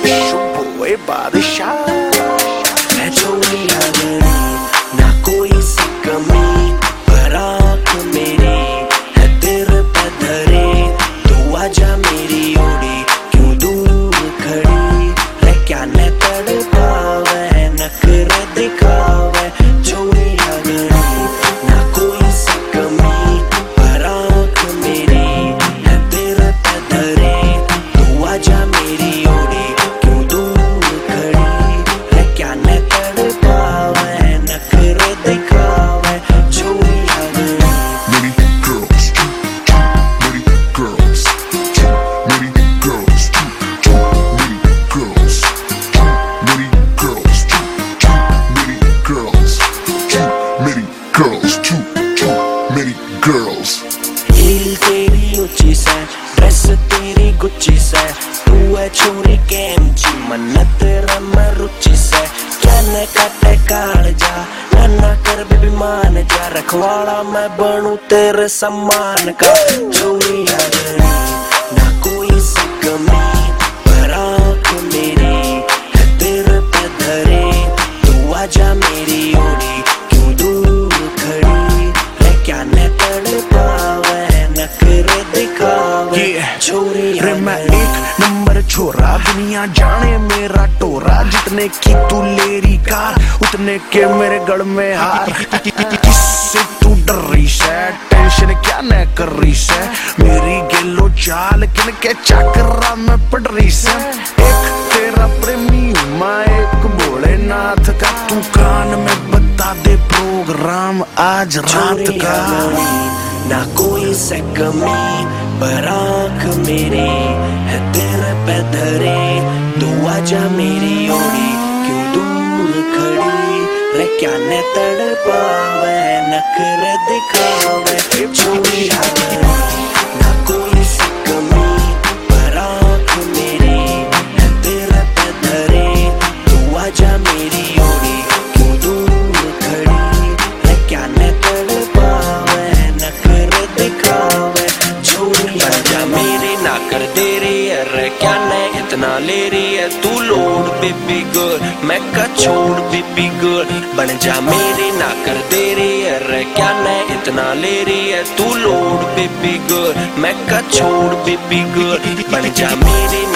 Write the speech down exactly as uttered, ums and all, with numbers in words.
शुभ बादशाह मैं चोरी आगरी ना कोई सी कमी पर आँख मेरी है तेरे पे धरे तू आजा मेरी ओड़ी क्यों दूर खड़ी रे क्या न तड़ पावे नखरे दिखावे चोरी आगरी ना कोई सी कमी पर आँख मेरी है तेरे पे धरे तू आजा मेरी ओड़ी हील तेरी ऊंची से ड्रेस तेरी गुच्ची से तू है छोरी कैमची मन्नत रम रुचि से क्या न काटे काल जा ना कर बेबी मान जा रखवाड़ा मैं बनूं तेरे सम्मान का चोरी आगरी ना कोई सी कमी पर आँख मेरी है तेरे पे धरे तू आजा मेरी ओड़ी क्यों दूर खड़ी रे क्या न तड़ पावे नखरे दिखावे चोरी रे मैं एक नंबर छोरा दुनिया जाने मेरा टोरा जितने की तू लेरी कार उतने के मेरे गढ़ में हार किससे तू डर रही से टेंशन क्या न कर रही से मेरी गेलो चाल किन के चक्करा में पड़ रही से एक तेरा प्रेमी मैं एक भोलेनाथ का तू कान में बता दे प्रोग्राम आज रात का ना कोई से कमी पर आँख मेरी है तेरे पे धरे तू आजा मेरी ओड़ी क्यों दूर खड़ी रे क्या न तड़ पावे नखरे दिखावे चोरी आगरी ना कोई से कमी पर आँख मेरी है तेरे पे धरे तू आजा मेरी ओड़ी क्यों दूर खड़ी रे क्या न तड़ पावे नखरे दिखावे चोरी आजा मेरी ना कर दे रही है रे क्या न इतना ले रही है तू लोड बेबी गर्ल मैं का छोड़ बेबी गर्ल बन जा मेरी ना कर दे रही है रे क्या न इतना ले रही है तू लोड बेबी गर्ल मैं का छोड़ बेबी गर्ल बन जा मेरी